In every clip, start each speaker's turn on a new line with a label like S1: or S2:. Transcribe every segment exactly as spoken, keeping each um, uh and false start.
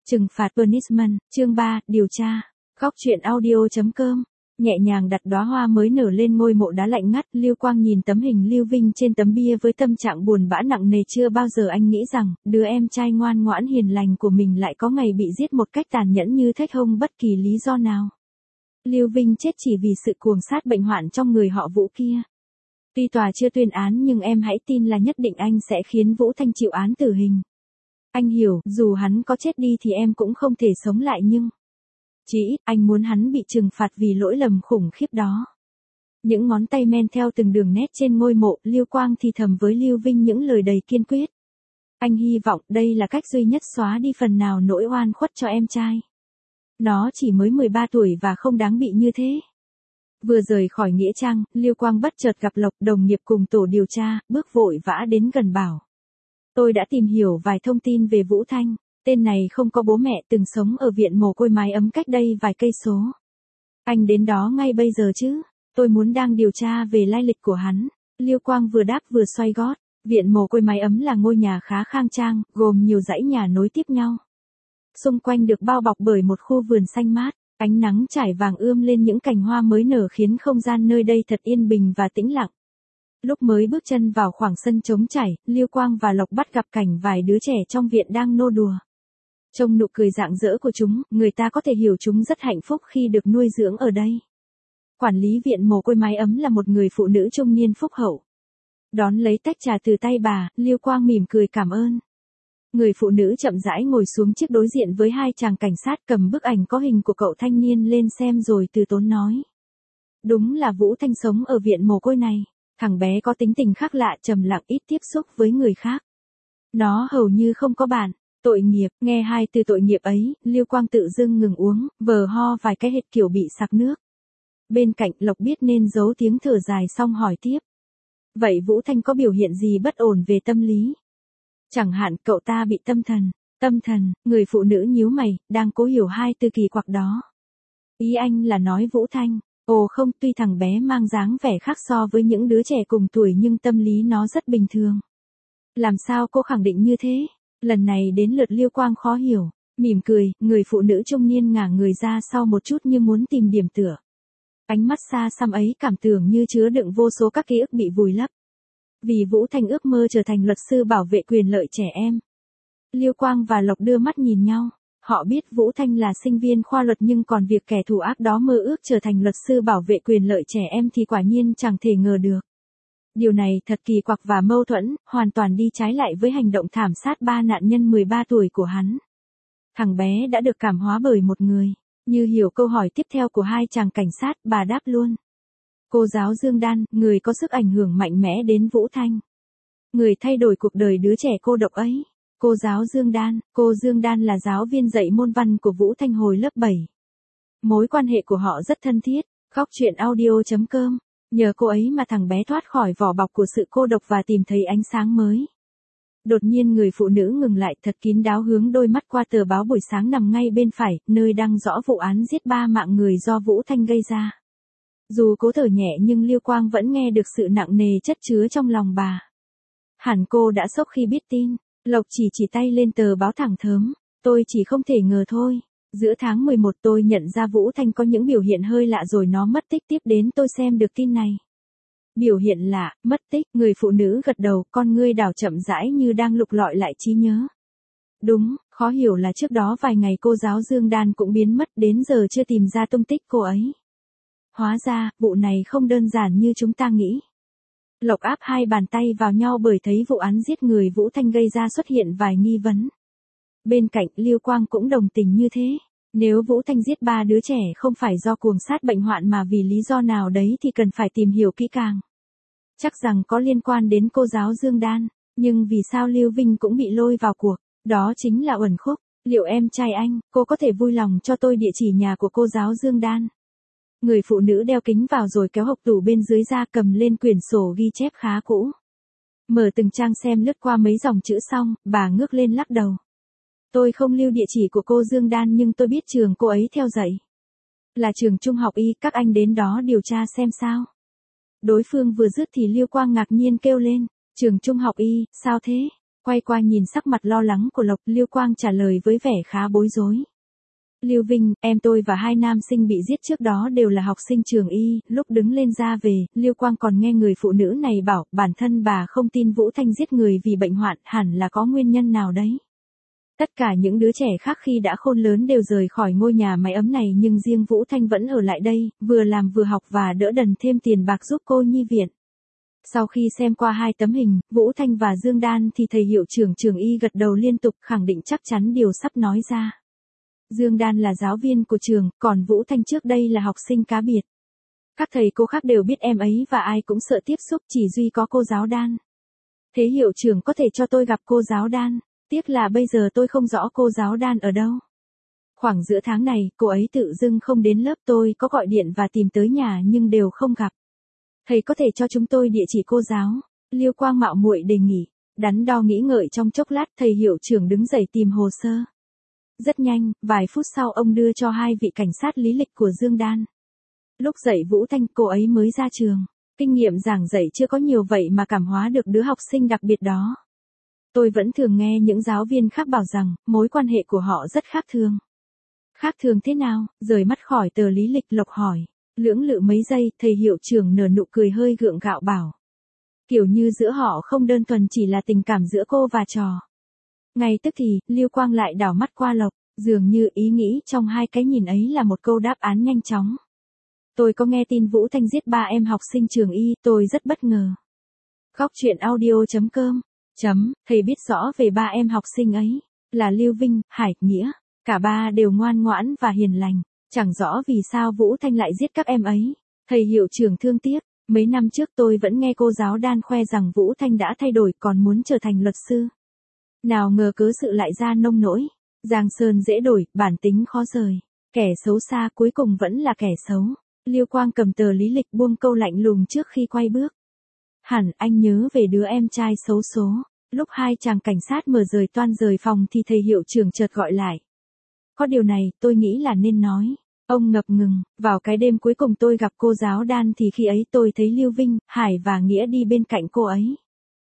S1: Trừng phạt punishment, chương ba, điều tra. Góc truyện audio chấm com. Nhẹ nhàng đặt đóa hoa mới nở lên ngôi mộ đá lạnh ngắt, Lưu Quang nhìn tấm hình Lưu Vinh trên tấm bia với tâm trạng buồn bã nặng nề. Chưa bao giờ anh nghĩ rằng, đứa em trai ngoan ngoãn hiền lành của mình lại có ngày bị giết một cách tàn nhẫn như thế không bất kỳ lý do nào. Lưu Vinh chết chỉ vì sự cuồng sát bệnh hoạn trong người họ Vũ kia. Tuy tòa chưa tuyên án nhưng em hãy tin là nhất định anh sẽ khiến Vũ Thanh chịu án tử hình. Anh hiểu, dù hắn có chết đi thì em cũng không thể sống lại nhưng... Chỉ ít, anh muốn hắn bị trừng phạt vì lỗi lầm khủng khiếp đó. Những ngón tay men theo từng đường nét trên ngôi mộ, Lưu Quang thì thầm với Lưu Vinh những lời đầy kiên quyết. Anh hy vọng đây là cách duy nhất xóa đi phần nào nỗi oan khuất cho em trai. Nó chỉ mới mười ba tuổi và không đáng bị như thế. Vừa rời khỏi nghĩa trang, Lưu Quang bất chợt gặp Lộc, đồng nghiệp cùng tổ điều tra, bước vội vã đến gần bảo. Tôi đã tìm hiểu vài thông tin về Vũ Thanh, tên này không có bố mẹ, từng sống ở viện mồ côi mái ấm cách đây vài cây số. Anh đến đó ngay bây giờ chứ, tôi muốn đang điều tra về lai lịch của hắn. Lưu Quang vừa đáp vừa xoay gót. Viện mồ côi mái ấm là ngôi nhà khá khang trang, gồm nhiều dãy nhà nối tiếp nhau. Xung quanh được bao bọc bởi một khu vườn xanh mát, ánh nắng trải vàng ươm lên những cành hoa mới nở khiến không gian nơi đây thật yên bình và tĩnh lặng. Lúc mới bước chân vào khoảng sân trống trải, Lưu Quang và Lộc bắt gặp cảnh vài đứa trẻ trong viện đang nô đùa. Trông nụ cười rạng rỡ của chúng, người ta có thể hiểu chúng rất hạnh phúc khi được nuôi dưỡng ở đây. Quản lý viện mồ côi mái ấm là một người phụ nữ trung niên phúc hậu. Đón lấy tách trà từ tay bà, Lưu Quang mỉm cười cảm ơn. Người phụ nữ chậm rãi ngồi xuống chiếc đối diện với hai chàng cảnh sát, cầm bức ảnh có hình của cậu thanh niên lên xem rồi từ tốn nói. Đúng là Vũ Thanh sống ở viện mồ côi này. Thằng bé có tính tình khác lạ, trầm lặng, ít tiếp xúc với người khác. Nó hầu như không có bạn. Tội nghiệp, nghe hai từ tội nghiệp ấy, Lưu Quang tự dưng ngừng uống, vờ ho vài cái hệt kiểu bị sặc nước. Bên cạnh Lộc biết nên giấu tiếng thở dài xong hỏi tiếp. Vậy Vũ Thanh có biểu hiện gì bất ổn về tâm lý? Chẳng hạn cậu ta bị tâm thần. Tâm thần, người phụ nữ nhíu mày, đang cố hiểu hai từ kỳ quặc đó. Ý anh là nói Vũ Thanh. Ồ không, tuy thằng bé mang dáng vẻ khác so với những đứa trẻ cùng tuổi nhưng tâm lý nó rất bình thường. Làm sao cô khẳng định như thế? Lần này đến lượt Lưu Quang khó hiểu. Mỉm cười, người phụ nữ trung niên ngả người ra sau một chút như muốn tìm điểm tựa. Ánh mắt xa xăm ấy cảm tưởng như chứa đựng vô số các ký ức bị vùi lấp. Vì Vũ Thanh ước mơ trở thành luật sư bảo vệ quyền lợi trẻ em. Lưu Quang và Lộc đưa mắt nhìn nhau. Họ biết Vũ Thanh là sinh viên khoa luật nhưng còn việc kẻ thù ác đó mơ ước trở thành luật sư bảo vệ quyền lợi trẻ em thì quả nhiên chẳng thể ngờ được. Điều này thật kỳ quặc và mâu thuẫn, hoàn toàn đi trái lại với hành động thảm sát ba nạn nhân mười ba tuổi của hắn. Thằng bé đã được cảm hóa bởi một người. Như hiểu câu hỏi tiếp theo của hai chàng cảnh sát, bà đáp luôn. Cô giáo Dương Đan, người có sức ảnh hưởng mạnh mẽ đến Vũ Thanh. Người thay đổi cuộc đời đứa trẻ cô độc ấy. Cô giáo Dương Đan, cô Dương Đan là giáo viên dạy môn văn của Vũ Thanh hồi lớp bảy. Mối quan hệ của họ rất thân thiết. Góc truyện audio chấm com. Nhờ cô ấy mà thằng bé thoát khỏi vỏ bọc của sự cô độc và tìm thấy ánh sáng mới. Đột nhiên người phụ nữ ngừng lại thật kín đáo hướng đôi mắt qua tờ báo buổi sáng nằm ngay bên phải, nơi đăng rõ vụ án giết ba mạng người do Vũ Thanh gây ra. Dù cố thở nhẹ nhưng Lưu Quang vẫn nghe được sự nặng nề chất chứa trong lòng bà. Hẳn cô đã sốc khi biết tin. Lộc chỉ chỉ tay lên tờ báo thẳng thớm. Tôi chỉ không thể ngờ thôi. Giữa tháng mười một tôi nhận ra Vũ Thanh có những biểu hiện hơi lạ rồi nó mất tích. Tiếp đến tôi xem được tin này. Biểu hiện lạ, mất tích, người phụ nữ gật đầu, con ngươi đảo chậm rãi như đang lục lọi lại trí nhớ. Đúng, khó hiểu là trước đó vài ngày cô giáo Dương Đan cũng biến mất, đến giờ chưa tìm ra tung tích cô ấy. Hóa ra, vụ này không đơn giản như chúng ta nghĩ. Lộc áp hai bàn tay vào nhau bởi thấy vụ án giết người Vũ Thanh gây ra xuất hiện vài nghi vấn. Bên cạnh Lưu Quang cũng đồng tình như thế. Nếu Vũ Thanh giết ba đứa trẻ không phải do cuồng sát bệnh hoạn mà vì lý do nào đấy thì cần phải tìm hiểu kỹ càng. Chắc rằng có liên quan đến cô giáo Dương Đan. Nhưng vì sao Lưu Vinh cũng bị lôi vào cuộc? Đó chính là uẩn khúc. Liệu em trai anh, cô có thể vui lòng cho tôi địa chỉ nhà của cô giáo Dương Đan? Người phụ nữ đeo kính vào rồi kéo hộc tủ bên dưới ra, cầm lên quyển sổ ghi chép khá cũ. Mở từng trang xem lướt qua mấy dòng chữ xong, bà ngước lên lắc đầu. Tôi không lưu địa chỉ của cô Dương Đan nhưng tôi biết trường cô ấy theo dạy. Là trường trung học y, các anh đến đó điều tra xem sao. Đối phương vừa dứt thì Lưu Quang ngạc nhiên kêu lên. Trường trung học y, sao thế? Quay qua nhìn sắc mặt lo lắng của Lộc, Lưu Quang trả lời với vẻ khá bối rối. Lưu Vinh, em tôi và hai nam sinh bị giết trước đó đều là học sinh trường y, lúc đứng lên ra về, Lưu Quang còn nghe người phụ nữ này bảo, bản thân bà không tin Vũ Thanh giết người vì bệnh hoạn, hẳn là có nguyên nhân nào đấy. Tất cả những đứa trẻ khác khi đã khôn lớn đều rời khỏi ngôi nhà mái ấm này nhưng riêng Vũ Thanh vẫn ở lại đây, vừa làm vừa học và đỡ đần thêm tiền bạc giúp cô nhi viện. Sau khi xem qua hai tấm hình, Vũ Thanh và Dương Đan thì thầy hiệu trưởng trường y gật đầu liên tục khẳng định chắc chắn điều sắp nói ra. Dương Đan là giáo viên của trường, còn Vũ Thanh trước đây là học sinh cá biệt. Các thầy cô khác đều biết em ấy và ai cũng sợ tiếp xúc, chỉ duy có cô giáo Đan. Thế hiệu trưởng có thể cho tôi gặp cô giáo Đan, tiếc là bây giờ tôi không rõ cô giáo Đan ở đâu. Khoảng giữa tháng này, cô ấy tự dưng không đến lớp, tôi có gọi điện và tìm tới nhà nhưng đều không gặp. Thầy có thể cho chúng tôi địa chỉ cô giáo, Lưu Quang mạo muội đề nghị. Đắn đo nghĩ ngợi trong chốc lát, thầy hiệu trưởng đứng dậy tìm hồ sơ. Rất nhanh, vài phút sau ông đưa cho hai vị cảnh sát lý lịch của Dương Đan. Lúc dạy Vũ Thanh, cô ấy mới ra trường, kinh nghiệm giảng dạy chưa có nhiều vậy mà cảm hóa được đứa học sinh đặc biệt đó. Tôi vẫn thường nghe những giáo viên khác bảo rằng, mối quan hệ của họ rất khác thường. Khác thường thế nào? Rời mắt khỏi tờ lý lịch, Lộc hỏi. Lưỡng lự mấy giây, thầy hiệu trưởng nở nụ cười hơi gượng gạo bảo. Kiểu như giữa họ không đơn thuần chỉ là tình cảm giữa cô và trò. Ngay tức thì, Lưu Quang lại đảo mắt qua Lộc, dường như ý nghĩ trong hai cái nhìn ấy là một câu đáp án nhanh chóng. Tôi có nghe tin Vũ Thanh giết ba em học sinh trường y, tôi rất bất ngờ. Góc truyện audio chấm com Chấm, thầy biết rõ về ba em học sinh ấy, là Lưu Vinh, Hải, Nghĩa, cả ba đều ngoan ngoãn và hiền lành, chẳng rõ vì sao Vũ Thanh lại giết các em ấy. Thầy hiệu trưởng thương tiếc, mấy năm trước tôi vẫn nghe cô giáo Đan khoe rằng Vũ Thanh đã thay đổi còn muốn trở thành luật sư. Nào ngờ cớ sự lại ra nông nỗi, giang sơn dễ đổi, bản tính khó rời, kẻ xấu xa cuối cùng vẫn là kẻ xấu. Lưu Quang cầm tờ lý lịch buông câu lạnh lùng trước khi quay bước. Hẳn anh nhớ về đứa em trai xấu số. Lúc hai chàng cảnh sát mở rời toan rời phòng thì thầy hiệu trưởng chợt gọi lại. Có điều này, tôi nghĩ là nên nói. Ông ngập ngừng, vào cái đêm cuối cùng tôi gặp cô giáo Đan thì khi ấy tôi thấy Lưu Vinh, Hải và Nghĩa đi bên cạnh cô ấy.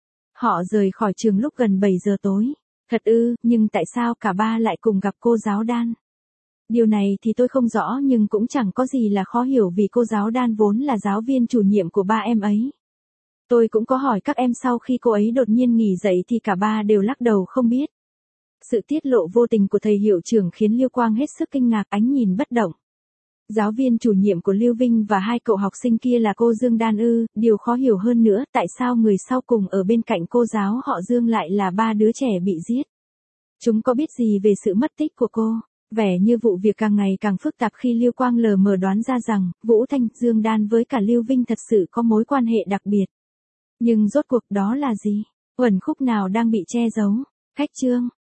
S1: Họ rời khỏi trường lúc gần bảy giờ tối. Thật ư, nhưng tại sao cả ba lại cùng gặp cô giáo Đan? Điều này thì tôi không rõ nhưng cũng chẳng có gì là khó hiểu vì cô giáo Đan vốn là giáo viên chủ nhiệm của ba em ấy. Tôi cũng có hỏi các em sau khi cô ấy đột nhiên nghỉ dạy thì cả ba đều lắc đầu không biết. Sự tiết lộ vô tình của thầy hiệu trưởng khiến Lưu Quang hết sức kinh ngạc, ánh nhìn bất động. Giáo viên chủ nhiệm của Lưu Vinh và hai cậu học sinh kia là cô Dương Đan ư, điều khó hiểu hơn nữa tại sao người sau cùng ở bên cạnh cô giáo họ Dương lại là ba đứa trẻ bị giết. Chúng có biết gì về sự mất tích của cô? Vẻ như vụ việc càng ngày càng phức tạp khi Lưu Quang lờ mờ đoán ra rằng, Vũ Thanh, Dương Đan với cả Lưu Vinh thật sự có mối quan hệ đặc biệt. Nhưng rốt cuộc đó là gì? Uẩn khúc nào đang bị che giấu? Khách chương